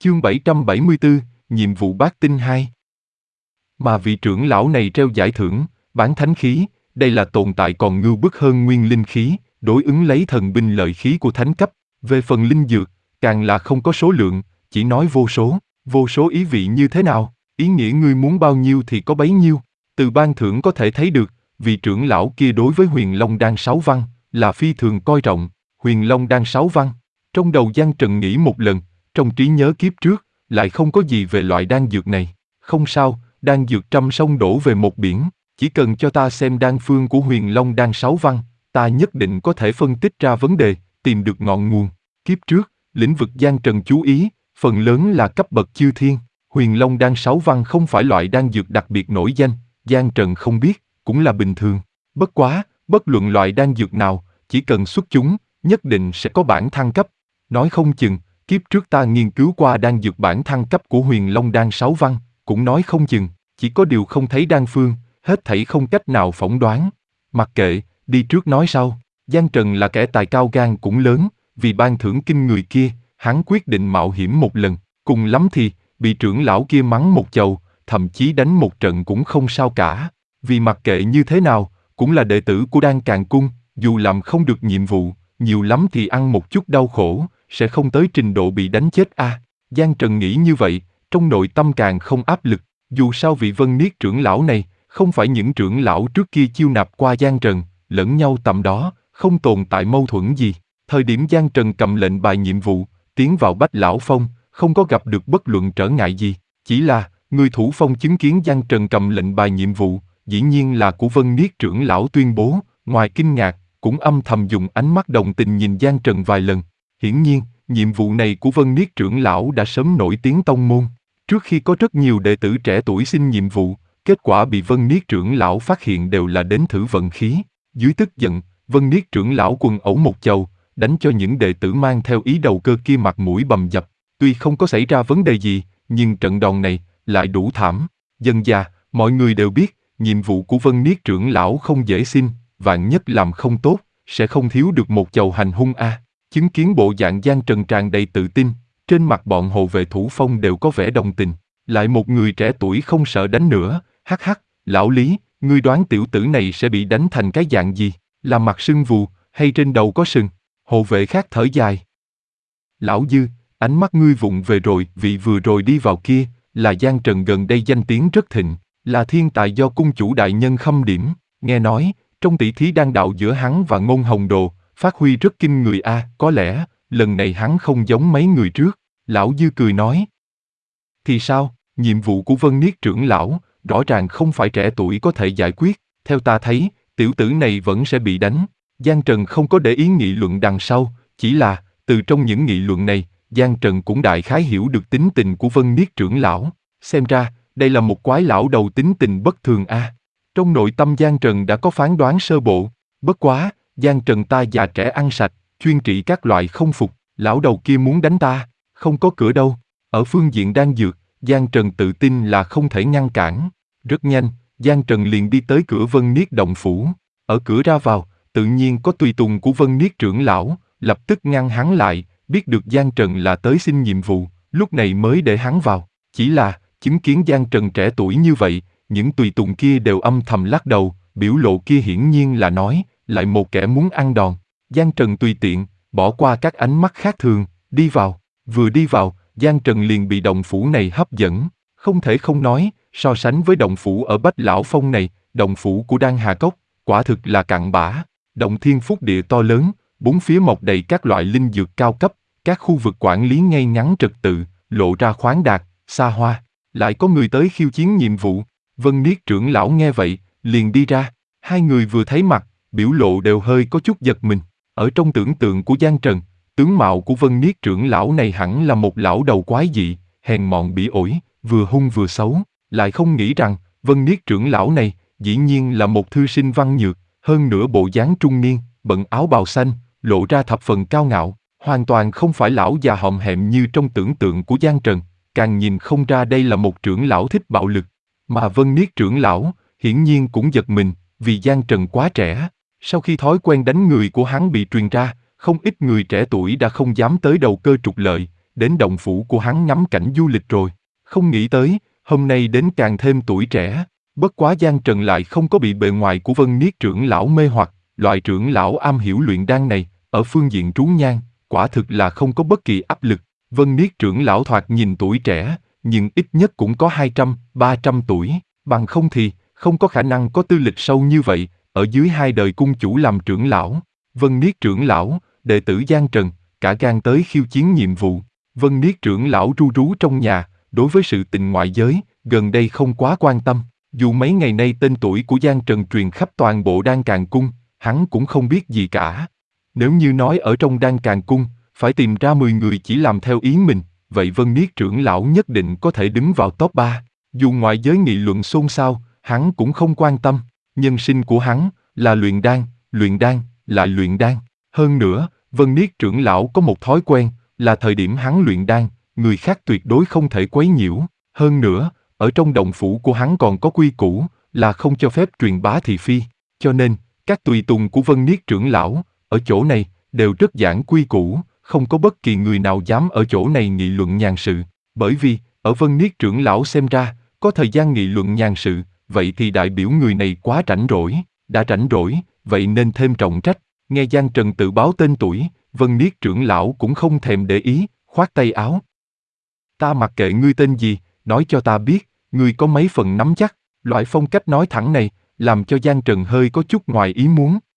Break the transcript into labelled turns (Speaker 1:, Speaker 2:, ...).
Speaker 1: Chương 774, nhiệm vụ bát tinh 2. Mà vị trưởng lão này treo giải thưởng, bán thánh khí, đây là tồn tại còn ngưu bức hơn nguyên linh khí, đối ứng lấy thần binh lợi khí của thánh cấp. Về phần linh dược, càng là không có số lượng, chỉ nói vô số. Vô số ý vị như thế nào? Ý nghĩa ngươi muốn bao nhiêu thì có bấy nhiêu. Từ ban thưởng có thể thấy được, vị trưởng lão kia đối với Huyền Long Đan 6 văn, là phi thường coi trọng. Huyền Long Đan 6 văn. Trong đầu Giang Trần nghĩ một lần, trong trí nhớ kiếp trước, lại không có gì về loại đan dược này. Không sao, đan dược trăm sông đổ về một biển, chỉ cần cho ta xem đan phương của Huyền Long Đan 6 văn, ta nhất định có thể phân tích ra vấn đề, tìm được ngọn nguồn. Kiếp trước, lĩnh vực Giang Trần chú ý, phần lớn là cấp bậc chư thiên. Huyền Long Đan 6 văn không phải loại đan dược đặc biệt nổi danh, Giang Trần không biết, cũng là bình thường. Bất quá, bất luận loại đan dược nào, chỉ cần xuất chúng, nhất định sẽ có bản thăng cấp. Nói không chừng, kiếp trước ta nghiên cứu qua đan dược bản thăng cấp của Huyền Long Đan 6 văn, cũng nói không chừng, chỉ có điều không thấy đan phương, hết thảy không cách nào phỏng đoán. Mặc kệ, đi trước nói sau. Giang Trần là kẻ tài cao gan cũng lớn, vì ban thưởng kinh người kia, hắn quyết định mạo hiểm một lần, cùng lắm thì, bị trưởng lão kia mắng một chầu, thậm chí đánh một trận cũng không sao cả. Vì mặc kệ như thế nào, cũng là đệ tử của Đan Càn Cung, dù làm không được nhiệm vụ, nhiều lắm thì ăn một chút đau khổ, sẽ không tới trình độ bị đánh chết a. Giang Trần nghĩ như vậy, trong nội tâm càng không áp lực, dù sao vị Vân Niết trưởng lão này, không phải những trưởng lão trước kia chiêu nạp qua Giang Trần, lẫn nhau tầm đó, không tồn tại mâu thuẫn gì. Thời điểm Giang Trần cầm lệnh bài nhiệm vụ, tiến vào Bách Lão Phong, không có gặp được bất luận trở ngại gì, chỉ là, người thủ phong chứng kiến Giang Trần cầm lệnh bài nhiệm vụ, dĩ nhiên là của Vân Niết trưởng lão tuyên bố, ngoài kinh ngạc, cũng âm thầm dùng ánh mắt đồng tình nhìn Giang Trần vài lần. Hiển nhiên, nhiệm vụ này của Vân Niết trưởng lão đã sớm nổi tiếng tông môn. Trước khi có rất nhiều đệ tử trẻ tuổi xin nhiệm vụ, kết quả bị Vân Niết trưởng lão phát hiện đều là đến thử vận khí. Dưới tức giận, Vân Niết trưởng lão quần ẩu một chầu, đánh cho những đệ tử mang theo ý đầu cơ kia mặt mũi bầm dập. Tuy không có xảy ra vấn đề gì, nhưng trận đòn này lại đủ thảm. Dần dà, mọi người đều biết, nhiệm vụ của Vân Niết trưởng lão không dễ xin, vạn nhất làm không tốt, sẽ không thiếu được một chầu hành hung a. Chứng kiến bộ dạng Giang Trần tràn đầy tự tin, trên mặt bọn hộ vệ thủ phong đều có vẻ đồng tình. Lại một người trẻ tuổi không sợ đánh nữa, hắc hắc, lão Lý, ngươi đoán tiểu tử này sẽ bị đánh thành cái dạng gì, là mặt sưng vù, hay trên đầu có sừng? Hộ vệ khác thở dài. Lão Dư, ánh mắt ngươi vụng về rồi, vị vừa rồi đi vào kia, là Giang Trần gần đây danh tiếng rất thịnh, là thiên tài do cung chủ đại nhân khâm điểm, nghe nói, trong tỷ thí đan đạo giữa hắn và Ngôn Hồng Đồ, phát huy rất kinh người a, có lẽ, lần này hắn không giống mấy người trước, lão Dư cười nói. Thì sao, nhiệm vụ của Vân Niết trưởng lão, rõ ràng không phải trẻ tuổi có thể giải quyết, theo ta thấy, tiểu tử này vẫn sẽ bị đánh. Giang Trần không có để ý nghị luận đằng sau, chỉ là, từ trong những nghị luận này, Giang Trần cũng đại khái hiểu được tính tình của Vân Niết trưởng lão, xem ra, đây là một quái lão đầu tính tình bất thường a. Trong nội tâm Giang Trần đã có phán đoán sơ bộ, bất quá, Giang Trần ta già trẻ ăn sạch, chuyên trị các loại không phục, lão đầu kia muốn đánh ta, không có cửa đâu. Ở phương diện đan dược, Giang Trần tự tin là không thể ngăn cản. Rất nhanh, Giang Trần liền đi tới cửa Vân Niết động phủ. Ở cửa ra vào, tự nhiên có tùy tùng của Vân Niết trưởng lão, lập tức ngăn hắn lại, biết được Giang Trần là tới xin nhiệm vụ, lúc này mới để hắn vào. Chỉ là, chứng kiến Giang Trần trẻ tuổi như vậy, những tùy tùng kia đều âm thầm lắc đầu, biểu lộ kia hiển nhiên là nói, lại một kẻ muốn ăn đòn. Giang Trần tùy tiện, bỏ qua các ánh mắt khác thường, đi vào. Vừa đi vào, Giang Trần liền bị động phủ này hấp dẫn. Không thể không nói, so sánh với động phủ ở Bách Lão Phong này, động phủ của Đan Hà Cốc, quả thực là cặn bã. Động thiên phúc địa to lớn, bốn phía mọc đầy các loại linh dược cao cấp, các khu vực quản lý ngay ngắn trật tự, lộ ra khoáng đạt, xa hoa. Lại có người tới khiêu chiến nhiệm vụ. Vân Niết trưởng lão nghe vậy, liền đi ra. Hai người vừa thấy mặt, biểu lộ đều hơi có chút giật mình. Ở trong tưởng tượng của Giang Trần, tướng mạo của Vân Niết trưởng lão này hẳn là một lão đầu quái dị, hèn mọn bỉ ổi, vừa hung vừa xấu. Lại không nghĩ rằng, Vân Niết trưởng lão này, dĩ nhiên là một thư sinh văn nhược, hơn nữa bộ dáng trung niên, bận áo bào xanh, lộ ra thập phần cao ngạo, hoàn toàn không phải lão già hòm hẹm như trong tưởng tượng của Giang Trần, càng nhìn không ra đây là một trưởng lão thích bạo lực. Mà Vân Niết trưởng lão, hiển nhiên cũng giật mình, vì Giang Trần quá trẻ. Sau khi thói quen đánh người của hắn bị truyền ra, không ít người trẻ tuổi đã không dám tới đầu cơ trục lợi, đến động phủ của hắn ngắm cảnh du lịch rồi. Không nghĩ tới, hôm nay đến càng thêm tuổi trẻ. Bất quá Giang Trần lại không có bị bề ngoài của Vân Niết trưởng lão mê hoặc, loại trưởng lão am hiểu luyện đan này, ở phương diện trú nhang, quả thực là không có bất kỳ áp lực. Vân Niết trưởng lão thoạt nhìn tuổi trẻ, nhưng ít nhất cũng có 200, 300 tuổi, bằng không thì, không có khả năng có tư lịch sâu như vậy, ở dưới 2 đời cung chủ làm trưởng lão. Vân Niết trưởng lão, đệ tử Giang Trần, cả gan tới khiêu chiến nhiệm vụ. Vân Niết trưởng lão ru rú trong nhà, đối với sự tình ngoại giới, gần đây không quá quan tâm. Dù mấy ngày nay tên tuổi của Giang Trần truyền khắp toàn bộ Đan Càn Cung, hắn cũng không biết gì cả. Nếu như nói ở trong Đan Càn Cung, phải tìm ra 10 người chỉ làm theo ý mình, vậy Vân Niết trưởng lão nhất định có thể đứng vào top 3. Dù ngoại giới nghị luận xôn xao, hắn cũng không quan tâm. Nhân sinh của hắn là luyện đan, lại luyện đan. Hơn nữa, Vân Niết trưởng lão có một thói quen, là thời điểm hắn luyện đan, người khác tuyệt đối không thể quấy nhiễu. Hơn nữa, ở trong động phủ của hắn còn có quy củ, là không cho phép truyền bá thị phi. Cho nên, các tùy tùng của Vân Niết trưởng lão, ở chỗ này, đều rất giảng quy củ, không có bất kỳ người nào dám ở chỗ này nghị luận nhàn sự. Bởi vì, ở Vân Niết trưởng lão xem ra, có thời gian nghị luận nhàn sự, vậy thì đại biểu người này quá rảnh rỗi. Đã rảnh rỗi, vậy nên thêm trọng trách. Nghe Giang Trần tự báo tên tuổi, Vân Niết trưởng lão cũng không thèm để ý, khoát tay áo. Ta mặc kệ ngươi tên gì, nói cho ta biết, ngươi có mấy phần nắm chắc. Loại phong cách nói thẳng này, làm cho Giang Trần hơi có chút ngoài ý muốn.